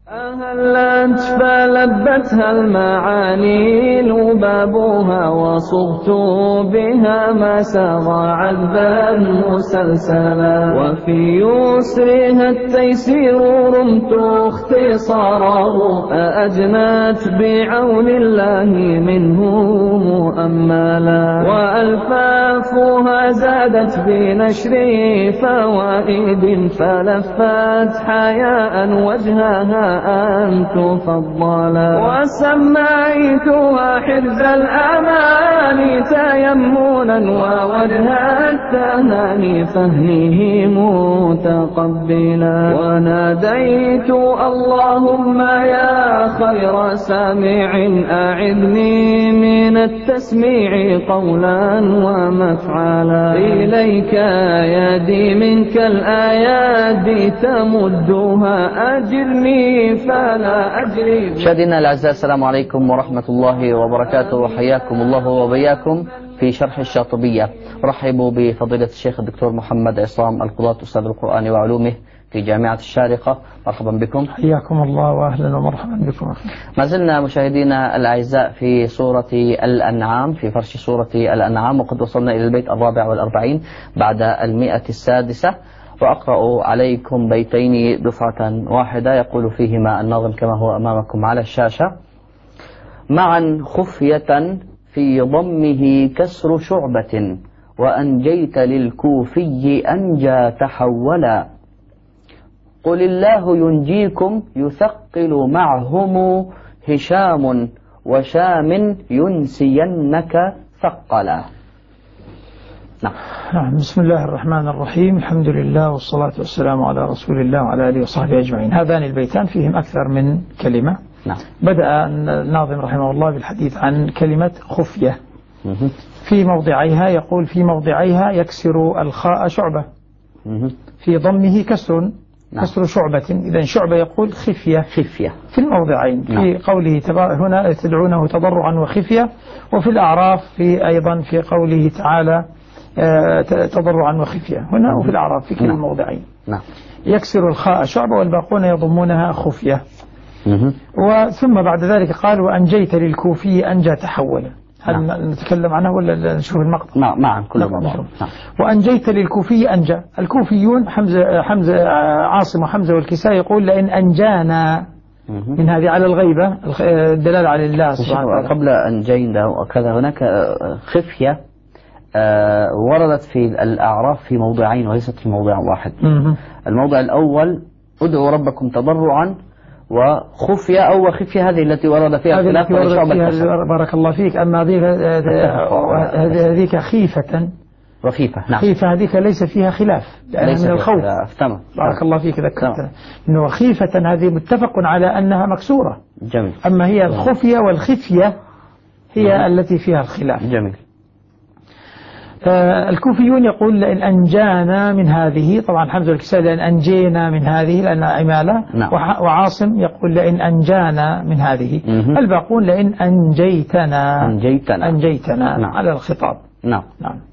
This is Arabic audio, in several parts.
أهلت فلبتها المعاني لبابها وصغت بها ما سغى عذبا مسلسلا وفي يسرها التيسير رمت اختصاره أأجنت بعون الله منه مؤملا وألفافها زادت بنشر فوائد فلفت حياء وجهها أن تفضلا وسميتها حرز الأمان تيمنا ووجه التهاني فهمه متقبلا وناديت اللهم يا خير سامع أعذني من التسميع قولا ومفعلا إليك يدي منك الآيات تمدها أجرني فلا أجري. مشاهدينا الأعزاء، السلام عليكم ورحمة الله وبركاته، وحياكم الله وبياكم في شرح الشاطبية. رحبوا بفضيلة الشيخ الدكتور محمد عصام القضاة أستاذ القرآن وعلومه في جامعة الشارقة. مرحبا بكم. حياكم الله وأهلا ومرحبا بكم. ما زلنا مشاهدينا الأعزاء في سورة الأنعام، في فرش سورة الأنعام، وقد وصلنا إلى البيت 44 بعد 106. وأقرأ عليكم بيتين دفعة واحدة يقول فيهما الناظم كما هو أمامكم على الشاشة: معا خفية في ضمه كسر شعبة وأنجيت للكوفي أنجى تحولا قل الله ينجيكم يثقل معهم هشام وشام ينسينك ثقلا. نعم. بسم الله الرحمن الرحيم، الحمد لله والصلاة والسلام على رسول الله وعلى آله وصحبه أجمعين. هذان البيتان فيهم أكثر من كلمة. نعم. بدأ الناظم رحمه الله بالحديث عن كلمة خفية في موضعيها، يقول في موضعيها يكسر الخاء شعبة، في ضمه كسر كسر شعبة. إذن شعبة يقول خفية في الموضعين. في قوله هنا تدعونه تضرعا وخفية، وفي الأعراف في أيضا في قوله تعالى تضرعا وخفية هنا، وفي الأعراف في كل الموضعين. يكسر الخاء شعبة والباقون يضمونها خفية. وثم بعد ذلك قال وأنجيت للكوفي أنجى تحولا. هل نتكلم عنها ولا نشوف المقطع؟ معا كل مرة. وأنجيت للكوفي أنجى. الكوفيون حمزة عاصم وحمزة والكسائي يقول لئن أنجانا من هذه على الغيبة، الدلالة على الله سبحانه وتعالى. قبل أنجينا وكذا هناك خفية وردت في الأعراف في موضعين وليست في موضع واحد. الموضع الأول ادعوا ربكم تضرعا وخفية أو وخفية، هذه التي ورد فيها خلاف فيها. بارك الله فيك. أما هذيك خيفة رخيفة. نعم. خيفة هذيك ليس فيها خلاف ليس من الخوف. بارك الله فيك ذكرت إنه خيفة هذه متفق على أنها مكسورة. جميل. أما هي الخفية والخفية هي التي فيها الخلاف. جميل. الكوفيون يقول لئن أنجانا من هذه، طبعا حمزة والكسائي لئن أنجينا من هذه لأنها عمالة. وعاصم يقول لئن أنجانا من هذه. الباقون لئن أنجيتنا على الخطاب. نعم.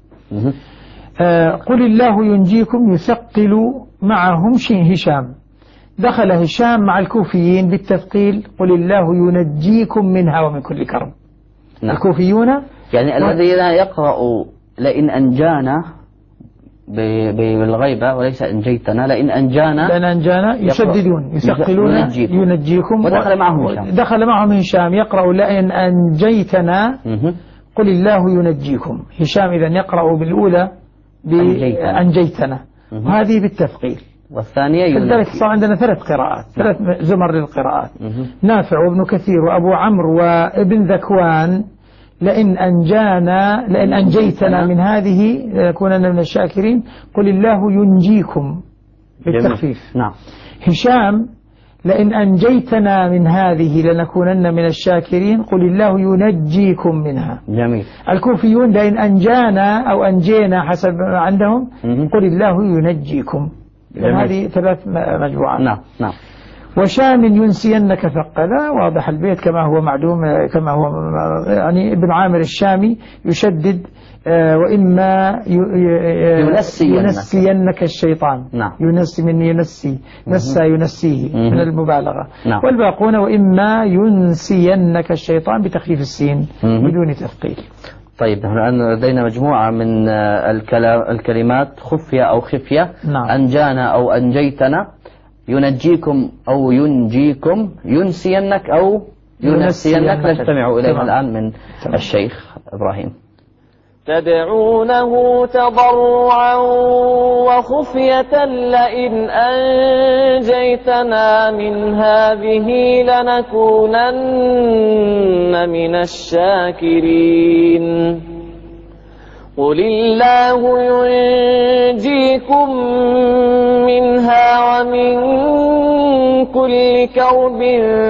قل الله ينجيكم يثقل معهم هشام. دخل هشام مع الكوفيين بالتثقيل، قل الله ينجيكم منها ومن كل كرب. الكوفيون يعني الذي يقرأ لئن أنجانا بالغيبة وليس أنجيتنا، لئن أنجانا يشددون يثقلون ينجيكم. ودخل معهم هشام يقرأ لئن أنجيتنا قل الله ينجيكم. هشام إذن يقرأ بالأولى بأنجيتنا وهذه بالتثقيل، والثانية لذلك صار عندنا ثلاث قراءات، ثلاث زمر للقراءات. نافع وابن كثير وأبو عمرو وابن ذكوان لئن أنجيتنا من هذه لنكونن من الشاكرين، قل الله ينجيكم بالتخفيف. نعم. هشام لئن أنجيتنا من هذه لنكونن من الشاكرين، قل الله ينجيكم منها. جميل. الكوفيون لئن أنجانا أو أنجينا حسب ما عندهم قل الله ينجيكم. هذه ثلاث مجموعات. نعم. وشام ينسينك ثقلا، واضح البيت كما هو معلوم، كما هو يعني ابن عامر الشامي يشدد وإما ينسينك الشيطان. نعم. ينسي من ينسي، نسى ينسيه من المبالغة. نعم. والباقون وإما ينسينك الشيطان بتخفيف السين بدون تثقيل. طيب نحن الآن لدينا مجموعة من الكلمات خفية أو خفية. نعم. أنجانا أو أنجيتنا، ينجيكم أو ينجيكم، ينسينك أو ينسينك. نستمع إليها الآن من الشيخ إبراهيم. تدعونه تضرعا وخفية لئن أنجيتنا من هذه لنكونن من الشاكرين. قل الله ينجيكم منها ومن كل كرب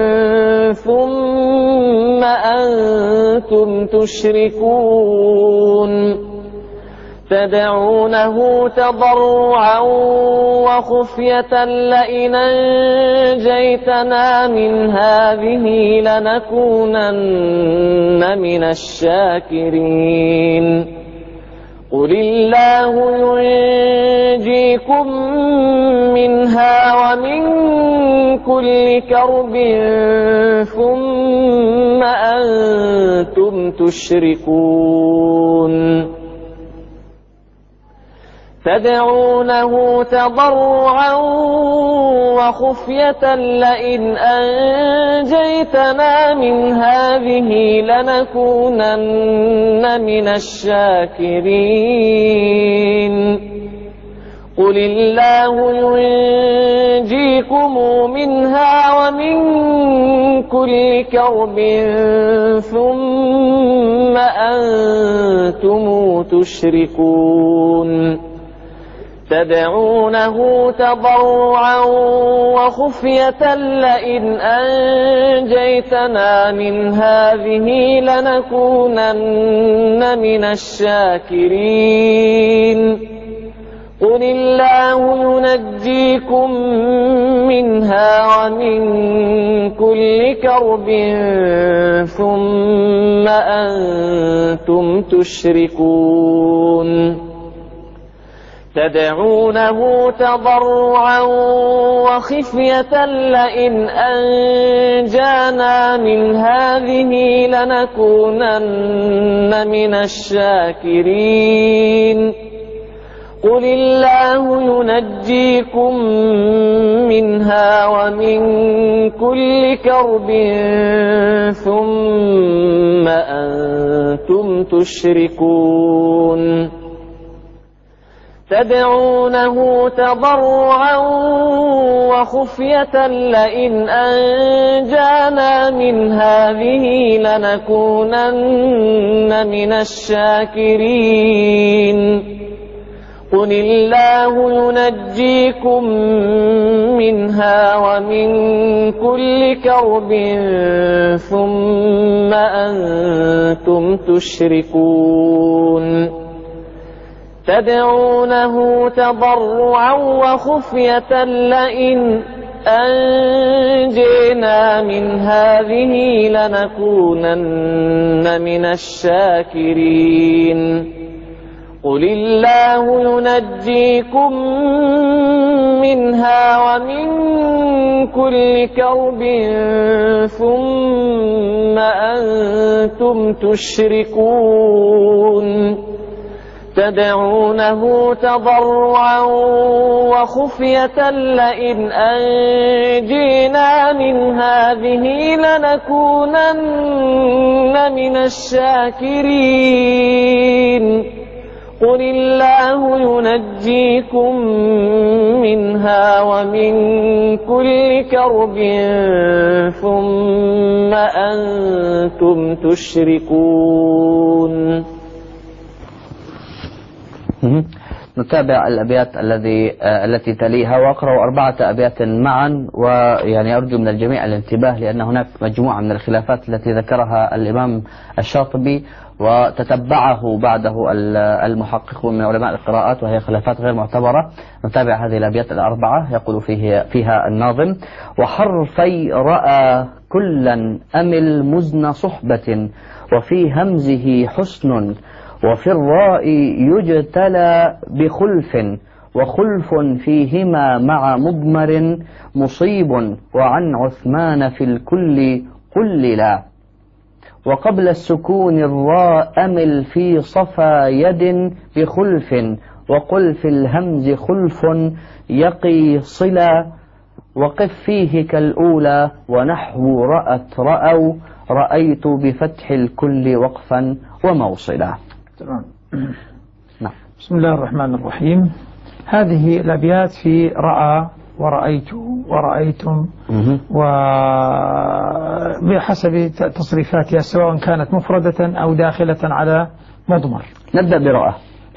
ثم أنتم تشركون. تدعونه تضرعا وخفية لئن أنجيتنا من هذه لنكونن من الشاكرين. قل الله ينجيكم منها ومن كل كرب ثم أنتم تشركون. تدعونه تضرعا وخفية لئن أنجيتنا من هذه لنكونن من الشاكرين. قل الله ينجيكم منها ومن كل كرب ثم أنتم تشركون. تدعونه تضرعا وخفية لئن أنجيتنا من هذه لنكونن من الشاكرين. قل الله ينجيكم منها ومن كل كرب ثم أنتم تشركون. تدعونه تضرعا وخفية لئن أنجانا من هذه لنكونن من الشاكرين. قل الله ينجيكم منها ومن كل كرب ثم أنتم تشركون. تدعونه تضرعا وخفية لئن أنجانا من هذه لنكونن من الشاكرين. قل الله ينجيكم منها ومن كل كرب ثم أنتم تشركون. تدعونه تضرعا وخفية لئن أنجينا من هذه لنكونن من الشاكرين. قل الله ينجيكم منها ومن كل كرب ثم أنتم تشركون. تدعونه تضرعا وخفية لئن أنجينا من هذه لنكونن من الشاكرين. قل الله ينجيكم منها ومن كل كرب ثم أنتم تشركون. نتابع الأبيات التي تليها، وأقرأ 4 أبيات معا، ويعني أرجو من الجميع الانتباه لأن هناك مجموعة من الخلافات التي ذكرها الإمام الشاطبي وتتبعه بعده المحققون من علماء القراءات، وهي خلافات غير معتبرة. نتابع هذه الأبيات ال4. يقول فيها الناظم: وحرفي رأى كلا أمل مزن صحبة، وفي همزه حسن، وفي الراء يجتلى بخلف، وخلف فيهما مع مضمر مصيب، وعن عثمان في الكل قللا، وقبل السكون الراء أمل في صفا يد بخلف، وقل في الهمز خلف يقي صلا، وقف فيه كالأولى، ونحو رأت رأوا، رأيت بفتح الكل وقفا وموصلا. تمام. نعم. بسم الله الرحمن الرحيم. هذه الأبيات في رأى ورأيت ورأيتم، وبحسب تصريفاتها سواء كانت مفردة أو داخلة على مضمر. نبدأ برأى.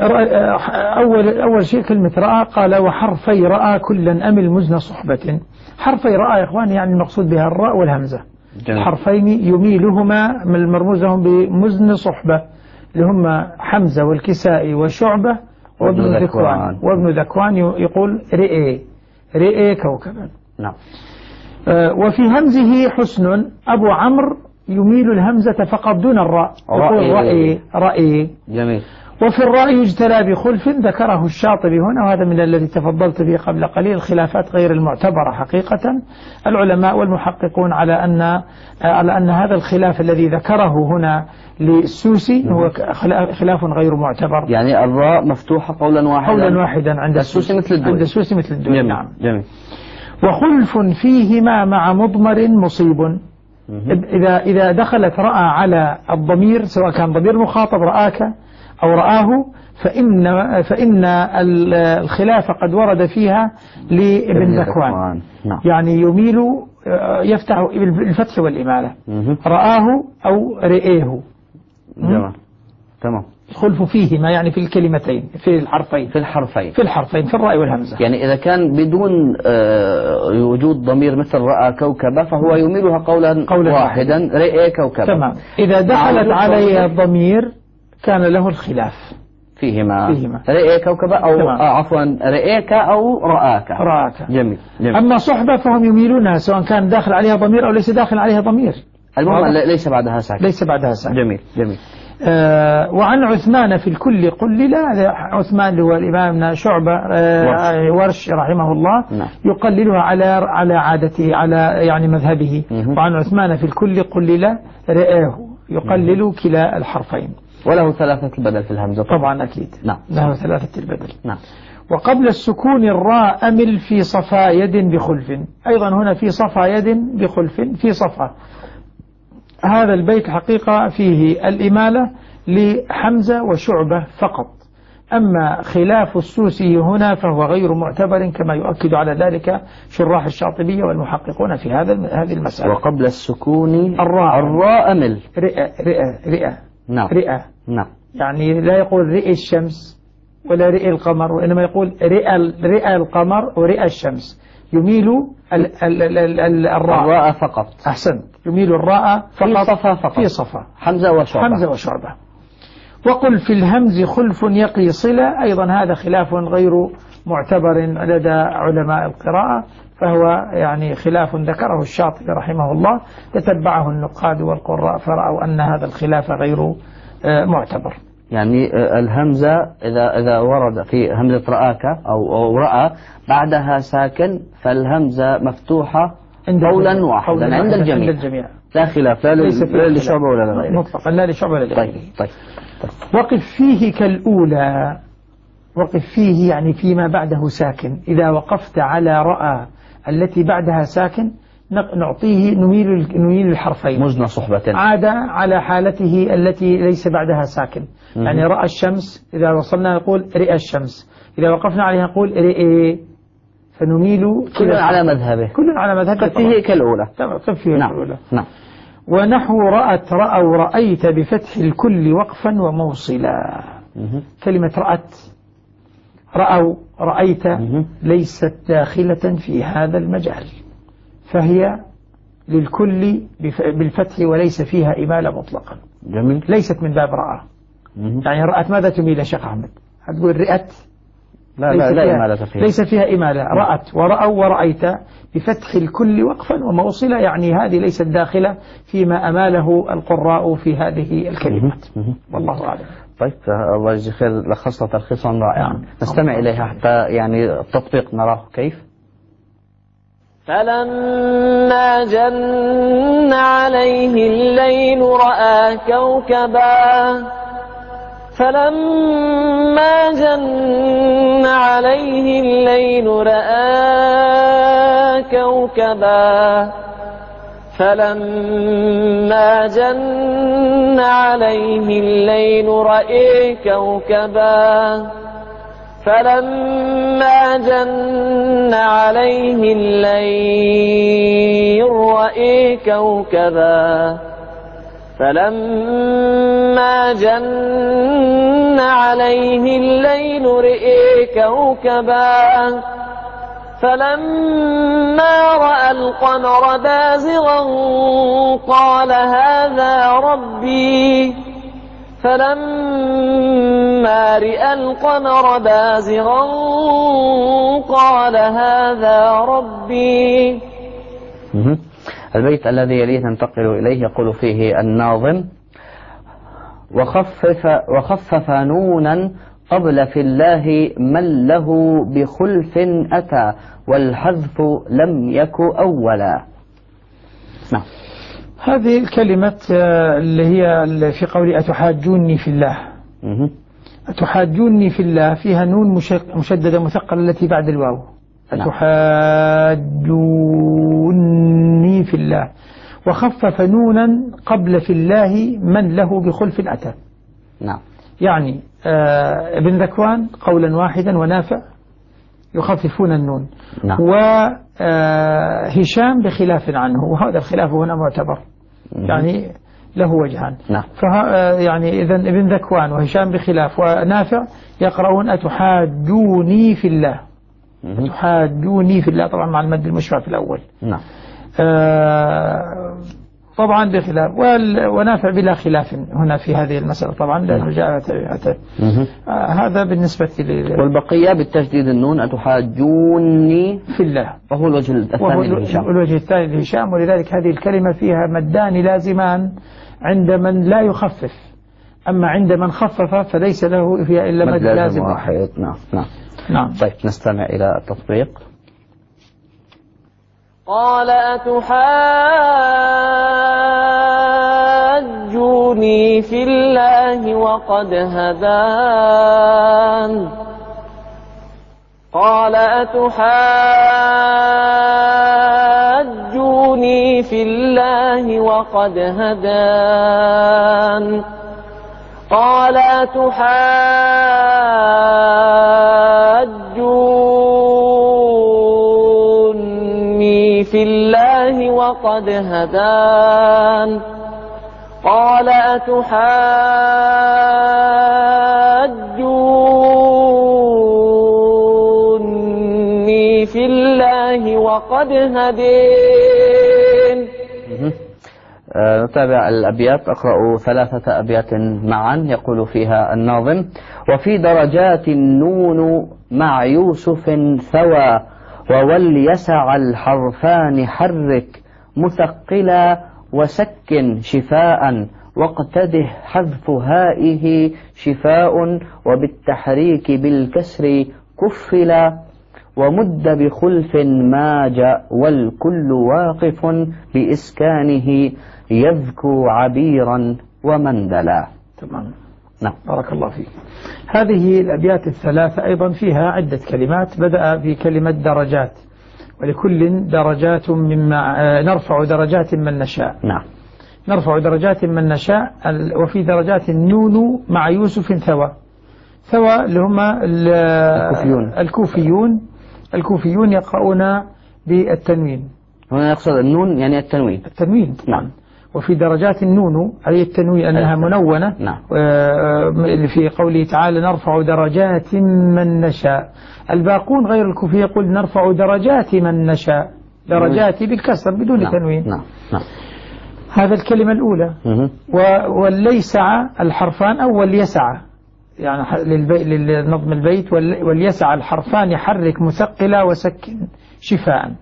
أول شيء كلمة رأى، قال وحرفي رأى كلا أمل مزن صحبة. حرفي رأى يا إخواني يعني المقصود بها الراء والهمزة. حرفين يميلهما من مرموزهم بمزن صحبة، اللي هم حمزة والكسائي وشعبة وابن ذكوان. وابن ذكوان يقول رئي كوكبا. نعم. وفي همزه حسن، أبو عمرو يميل الهمزة فقط دون الراء، يقول رأي. جميل. وفي الراء يجتلى بخلف، ذكره الشاطبي هنا، وهذا من الذي تفضلت به قبل قليل، الخلافات غير المعتبرة حقيقة. العلماء والمحققون على أن هذا الخلاف الذي ذكره هنا للسوسي هو خلاف غير معتبر. يعني الراء مفتوحة قولا واحدا عند السوسي مثل الدول. عند السوسي مثل الدول. جميل. نعم. جميل. وخلف فيهما مع مضمر مصيب. إذا دخلت رأى على الضمير، سواء كان ضمير مخاطب رآك أو رآه، فإن الخلاف قد ورد فيها لابن ذكوان. نعم. يعني يميل يفتح بالفتح والإمالة، رآه أو رئيه. تمام. الخلف فيهما يعني في الكلمتين، في الحرفين في الراء والهمزة. يعني إذا كان بدون وجود ضمير مثل رأى كوكبة فهو يميلها قولا واحدا، رئي كوكبة. تمام. إذا دخلت عليها الضمير كان له الخلاف فيهما. رئي كوكبة أو عفوا رئيك أو رآك. جميل. أما صحبة فهم يميلونها سواء كان داخل عليها ضمير أو ليس داخل عليها ضمير، المهم ليس بعدها ساكن. جميل. وعن عثمان في الكل قلل. عثمان هو الإمام شعبة ورش رحمه الله. نعم. يقللها على عادته، على يعني مذهبه. وعن عثمان في الكل قلل رئاه، يقلل كلا الحرفين. وله 3 البدل في الهمزة طبعا أكيد. نعم. له 3 البدل. نعم. وقبل السكون الراء أمل في صفا يد بخلف. أيضا هنا في صفا يد بخلف، في صفا. هذا البيت حقيقة فيه الإمالة لحمزة وشعبة فقط. أما خلاف السوسي هنا فهو غير معتبر، كما يؤكد على ذلك شراح الشاطبية والمحققون في هذه المسألة. وقبل السكون الراء أمل رئة. نعم. رئة. نعم. يعني لا يقول رئي الشمس ولا رئي القمر، وإنما يقول رئى القمر ورئى الشمس. يميل الراء فقط. أحسنت. يميل الراء فقط في صفا حمزة وشعبة. وقل في الهمز خلف يقي صلة. أيضا هذا خلاف غير معتبر لدى علماء القراءة، فهو يعني خلاف ذكره الشاطبي رحمه الله، تتبعه النقاد والقراء فرأوا أن هذا الخلاف غير معتبر. يعني الهمزة إذا ورد في همزة رآك أو رأى بعدها ساكن، فالهمزة مفتوحة قولا واحدا عند الجميع. لا خلاف، لا لشعبة ولا لغيره مطلقا، لا لشعبة ولا لغيره. طيب. وقف فيه كالأولى. وقف فيه يعني فيما بعده ساكن. إذا وقفت على رأى التي بعدها ساكن نعطيه نميل الحرفين مزن صحبة، عاد على حالته التي ليس بعدها ساكن. يعني رأى الشمس، إذا وصلنا نقول رئى الشمس، إذا وقفنا عليها نقول رئي، فنميل كل على مذهبه. فيه كالأولى. كالأولى. نعم. ونحو رأت رأوا رأيت بفتح الكل وقفا وموصلا. كلمة رأت رأوا رأيت ليست داخلة في هذا المجال، فهي للكل بالفتح وليس فيها إمالة مطلقا. جميل. ليست من باب رأى. يعني رأت ماذا تميل يا شيخ أحمد؟ هتقول رأت؟ لا إمالة فيها. ليس فيها إمالة. رأت ورأوا ورأيت بفتح الكل وقفا وموصلة، يعني هذه ليست داخلة فيما أماله القراء في هذه الكلمات. والله أعلم. طيب الله يجزي خير، لخصنا تلخيصا رائعا. نستمع إليها حتى يعني التطبيق نراه كيف. فلما جن عليه الليل رأى كوكبا فلما جن عليه الليل رأى كوكبا فلما جن عليه الليل رأى كوكبا فلما جن عليه الليل رأى كوكبا فلما جن عليه الليل رأى كوكبا فلما رأى القمر بازغا قال هذا ربي فلما رأى القمر بازغا قال هذا ربي. البيت الذي يليه ننتقل إليه يقول فيه الناظم: وخفف نونا قبل في الله من له بخلف أتى والحذف لم يك أولا. نعم. هذه الكلمة اللي هي في قول أتحاجوني في الله، أتحاجوني في الله فيها نون مشددة مثقلة التي بعد الواو. أتحاجوني في الله، وخفف نونا قبل في الله من له بخلف أتى. نعم. يعني ابن ذكوان قولا واحدا ونافع يخففون النون. نعم. وهشام بخلاف عنه، وهذا الخلاف هنا معتبر، يعني له وجهان. نعم. يعني إذن ابن ذكوان وهشام بخلاف ونافع يقرؤون أتحاجوني في الله. أتحاجوني في الله، طبعا مع المد المشفع في الأول. نعم. طبعا بخلاف، ونافع بلا خلاف هنا في هذه المسألة طبعا، لأنه جاء هذا بالنسبة لي. والبقية بالتجديد النون أتحاجوني في الله، وهو الوجه الثاني لهشام. الوجه الثاني لهشام، ولذلك هذه الكلمة فيها مدان لازمان عند من لا يخفف، أما عند من خفف فليس له فيها إلا مد لازم واحد. نعم. نعم. نعم. طيب نستمع إلى التطبيق. قال أتحاجوني في الله وقد هدان قال أتحاجوني في الله وقد هدان قال أتحاجوني في الله وقد هدان قال أتحاجوني في الله وقد هدين. نتابع الأبيات. أقرأ 3 أبيات معا. يقول فيها الناظم: وفي درجات النون مع يوسف ثوى ووليسع الحرفان حرك مثقلا وسكن شفاء واقتده حذف هائه شفاء وبالتحريك بالكسر كفلا ومد بخلف ماج والكل واقف بإسكانه يذكو عبيرا ومندلا. تمام. نعم. بارك الله فيك. هذه الأبيات الثلاثة أيضا فيها عدة كلمات. بدأ في كلمة درجات، ولكل درجات مما نرفع درجات من نشاء. نعم. نرفع درجات من نشاء. وفي درجات النون مع يوسف ثوى. ثوى اللي هم الكوفيون يقرؤون بالتنوين. هنا يقصد النون يعني التنوين. التنوين طبعا. نعم. وفي درجات النون عليه التنوين أنها منونة. نعم. في قوله تعالى نرفع درجات من نشاء. الباقون غير الكوفي يقول نرفع درجات من نشاء، درجات بالكسر بدون نعم. تنوين. نعم. نعم. هذا الكلمة الأولى. والليسع الحرفان أو واليسع، يعني للنظم البيت واليسع الحرفان يحرك مثقلا وسكن شفاء.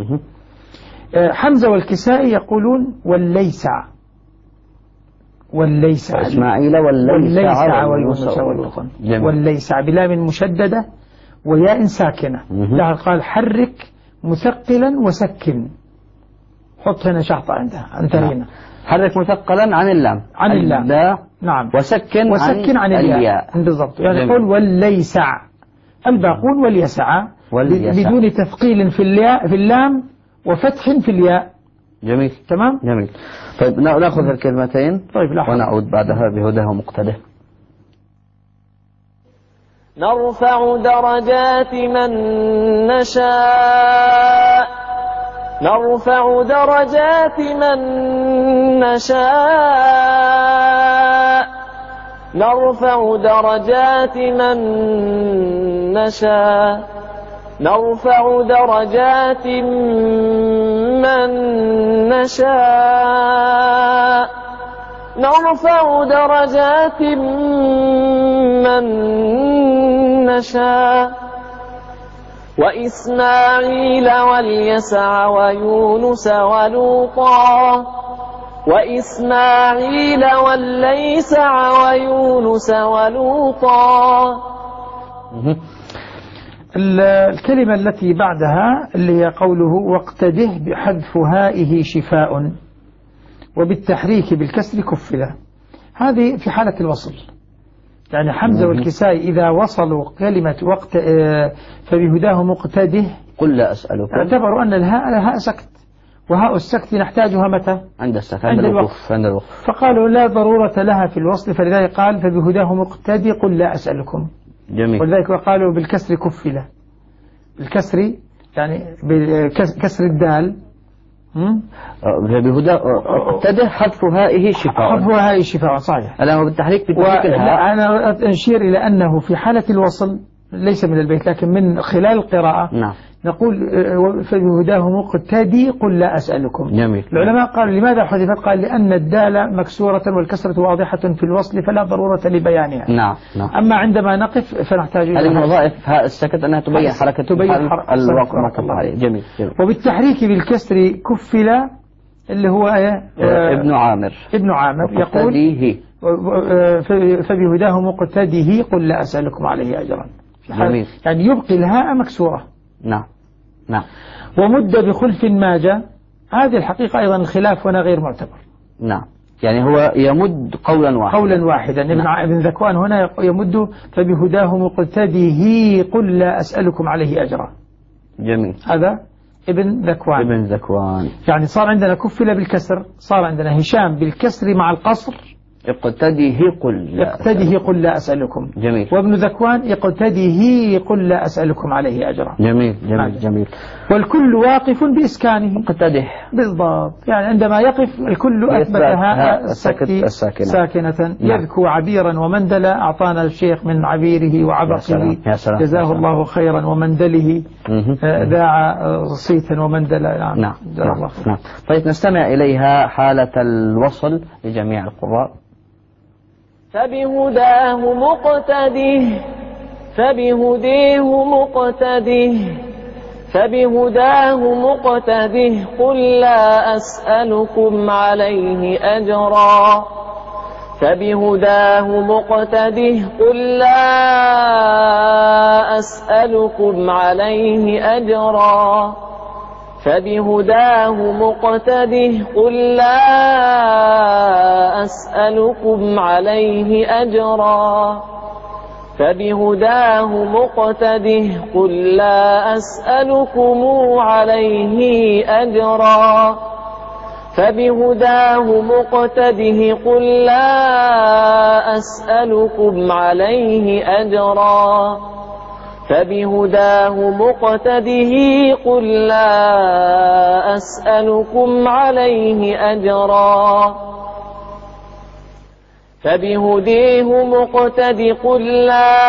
حمزة والكسائي يقولون والليسع، والليسع إسماعيل والليسع ويونس ولوطا، والليسع بلام مشددة وياء ساكنة. لها قال حرك مثقلا وسكن، حط هنا شحطة عندها انتهينا. حرك مثقلا عن اللام، عن اللام. نعم. وسكن عن الياء بالضبط. يعني يقول والليسع. الباقون واليسع بدون تثقيل في الياء في اللام وفتح في الياء. جميل. تمام. جميل. طيب نأخذ الكلمتين. طيب ونعود بعدها بهداه ومقتده. نرفع درجات من نشاء، نرفع درجات من نشاء، نرفع درجات من نشاء، نرفع درجات من نشاء، نرفع درجات من نشاء. وإسماعيل واليسع ويونس ولوطا، وإسماعيل والليسع ويونس ولوطا. الكلمة التي بعدها اللي هي قوله واقتده بحذف هائه شفاء وبالتحريك بالكسر كفلا. هذه في حالة الوصل، يعني حمزة والكسائي إذا وصلوا كلمة وقت فبهداه مقتده قل لا أسألكم، اعتبروا أن الهاء سكت، وهاء السكت نحتاجها متى؟ عند السكت، عند الوقف. فقالوا لا ضرورة لها في الوصل، فلذلك قال فبهداه مقتدي قل لا أسألكم. جميل. ولذلك قالوا بالكسر كفلة، بالكسر يعني بكسر الدال. بهداه مقتده حذف هائه شفاء، حذف هائه شفاء صحيح. ألا بالتحريك بالتحريك الهاء. أنا أشير إلى أنه في حالة الوصل ليس من البيت لكن من خلال القراءة. نعم. نقول فبهداه مقتدي قل لا أسألكم. جميل. العلماء قالوا لماذا حذفت؟ قال لأن الدال مكسورة والكسرة واضحة في الوصل فلا ضرورة لبيانها. نعم. نعم. أما عندما نقف فنحتاج إلى هذه من وظائف هاء السكت أنها تبين حركة الوقف عليه. جميل. وبالتحريك بالكسر كفلا اللي هو ابن عامر. ابن عامر يقول فبهداه مقتديه قل لا أسألكم عليه أجرا. جميل. يعني يبقي الهاء مكسورة. نعم. نعم. ومد بخلف ماجة، هذه الحقيقة أيضا الخلاف هنا غير معتبر. نعم. يعني هو يمد قولا واحدا. قولا واحدا. نعم. ابن ذكوان هنا يمد فبهداه مقتديه قل لا أسألكم عليه أجرا. جميل. هذا ابن ذكوان. ابن ذكوان. يعني صار عندنا كفل بالكسر، صار عندنا هشام بالكسر مع القصر اقتديه قل لا أسألكم. جميل. وابن ذكوان اقتديه قل لا أسألكم عليه أجرا. جميل. جميل. جميل. والكل واقف بإسكانه. اقتده بالضبط، يعني عندما يقف الكل أثبت هاء السكت ساكنة. يذكو عبيرا ومندلا، أعطانا الشيخ من عبيره وعبقه جزاه الله خيرا، ومندله ذاع صيتا ومندلا. نعم. نعم. طيب نستمع إليها حالة الوصل لجميع القراء. فبهداه مقتده، فبهديه مقتده، فبهداه مقتده قل لا أسألكم عليه أجرا، فبهداه مقتده قل لا أسألكم عليه أجرا، فبهداه مقتده قل لا أسألكم عليه أجرا، فبهداه مقتده قل لا أسألكم عليه أجرا، فبهداه مقتده قل لا أسألكم عليه أجرا، فبهداه مقتده قل لا أسألكم عليه أجرا فبهديه مقتد قل لا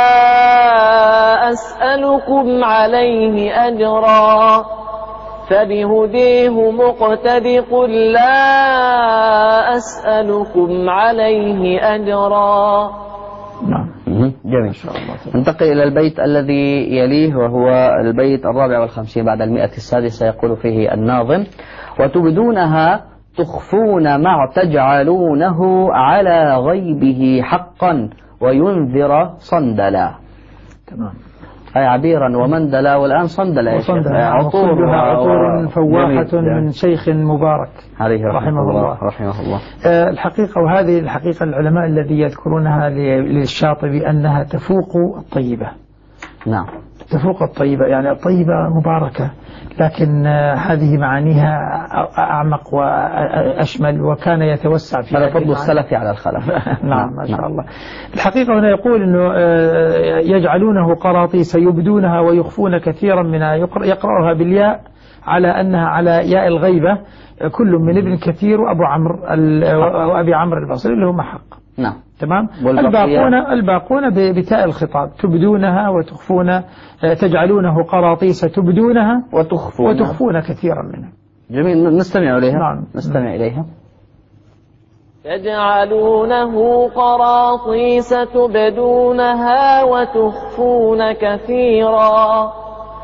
أسألكم عليه أجرا فبهديه مقتد قل لا أسألكم عليه أجرا. جميل. ننتقل إلى البيت الذي يليه وهو البيت 54 بعد 106 يقول فيه الناظم: وتبدونها تخفون مع تجعلونه على غيبه حقا وينذر صندلا. تمام. أي عبيرا ومندلا، والآن صندلا. عطور فواحة من شيخ مبارك رحمه الله. الحقيقة، وهذه الحقيقة العلماء الذي يذكرونها للشاطبي أنها تفوق الطيبة. نعم، تفوق الطيبة، يعني الطيبة مباركة، لكن هذه معانيها أعمق وأشمل، وكان يتوسع في هذا فضل السلف على الخلف. نعم ما شاء الله. الحقيقة هنا يقول أنه يجعلونه قراطيس يبدونها ويخفون كثيرا منها، يقرأها بالياء على أنها على ياء الغيبة، كل من ابن كثير وأبو عمرو وأبي عمرو البصري اللي هم حق. نعم تمام. الباقون بتاء الخطاب، تبدونها وتخفون، تجعلونه قراطيس تبدونها وتخفون كثيرا منها. جميل، نستمع إليها. نعم. نستمع إليها. تجعلونه قراطيس تبدونها وتخفون كثيرا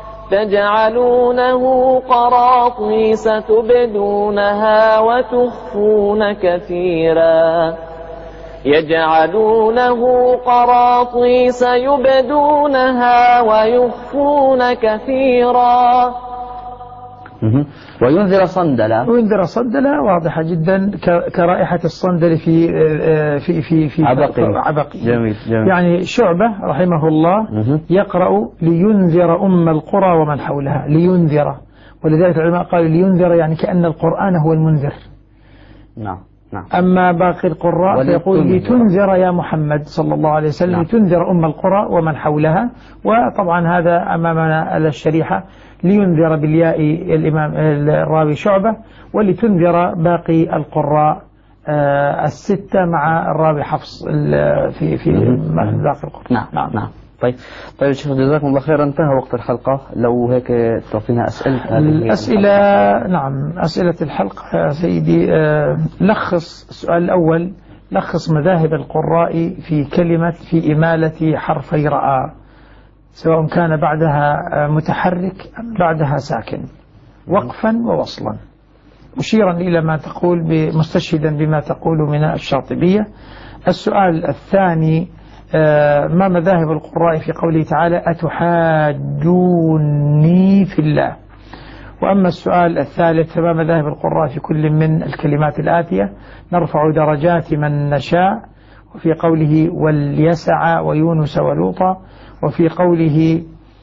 تجعلونه قراطيس تبدونها وتخفون كثيرا يجعلونه قراطيس يبدونها ويخفون كثيرا. وينذر صندلا. وينذر صندلا واضحة جدا، كرائحة الصندل في عبقي. جميل. يعني شعبة رحمه الله يقرأ لينذر أم القرى ومن حولها، لينذر، ولذلك العلماء قالوا لينذر يعني كأن القرآن هو المنذر. نعم. أما باقي القراء فيقول لتنذر يا محمد صلى الله عليه وسلم. نعم. لتنذر أم القرى ومن حولها، وطبعا هذا أمامنا على الشريحة، لينذر بالياء الإمام الراوي شعبة، ولتنذر باقي القراء الستة مع الراوي حفص في باقي القراء. نعم. طيب شيخ جزاكم الله خيرا، انتهى وقت الحلقة. لو هيك تعطينا الأسئلة. نعم، أسئلة الحلقة يا سيدي. لخص السؤال الأول: لخص مذاهب القراء في كلمة في إمالة حرفي رأى، سواء كان بعدها متحرك أم بعدها ساكن، وقفا ووصلا، مشيرا إلى ما تقول مستشهدا بما تقول من الشاطبية. السؤال الثاني: ما مذاهب القراء في قوله تعالى أتحاجوني في الله. وأما السؤال الثالث: فما مذاهب القراء في كل من الكلمات الآتية: نرفع درجات من نشاء، وفي قوله واليسع ويونس ولوطا، وفي قوله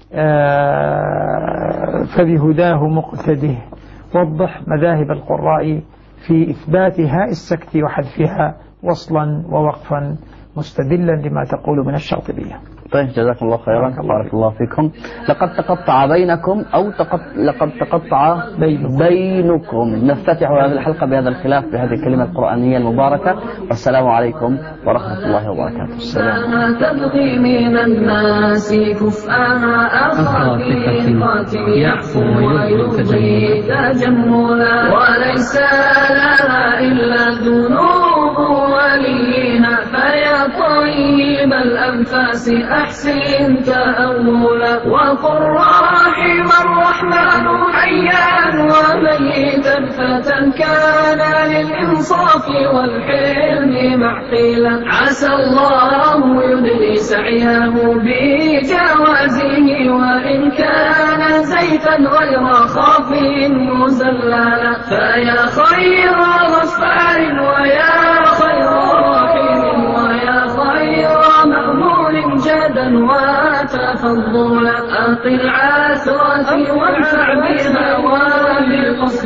فبهداه مقتده. وضح مذاهب القراء في إثبات هاء السكت وحذفها وصلا ووقفا، مستدلا لما تقول من الشاطبية. طيب جزاكم الله خيرا، بارك الله فيكم. لقد تقطع بينكم أو لقد تقطع بينكم. نفتتح هذه الحلقة بهذا الخلاف بهذه الكلمة القرآنية المباركة، والسلام عليكم ورحمة الله وبركاته. السلام. تبغي من الناس كفءها أخاطيقات يعفو ويرضي تجملا، وليس لها إلا ذنوب وليها، فيا طيب الأنفاس أحسن تأولا، وقل رحم الرحمن حيا وميتا فتى كان للإنصاف والحلم معقلا، عسى الله يدري سعيه بجوازه، وإن كان زيتا غير خافي مزللا، فيا خير غفار ويا خير رحيم ويا خير مأمون جدا وتفضلا، أقل عثرتي وانفع بها وبالقصد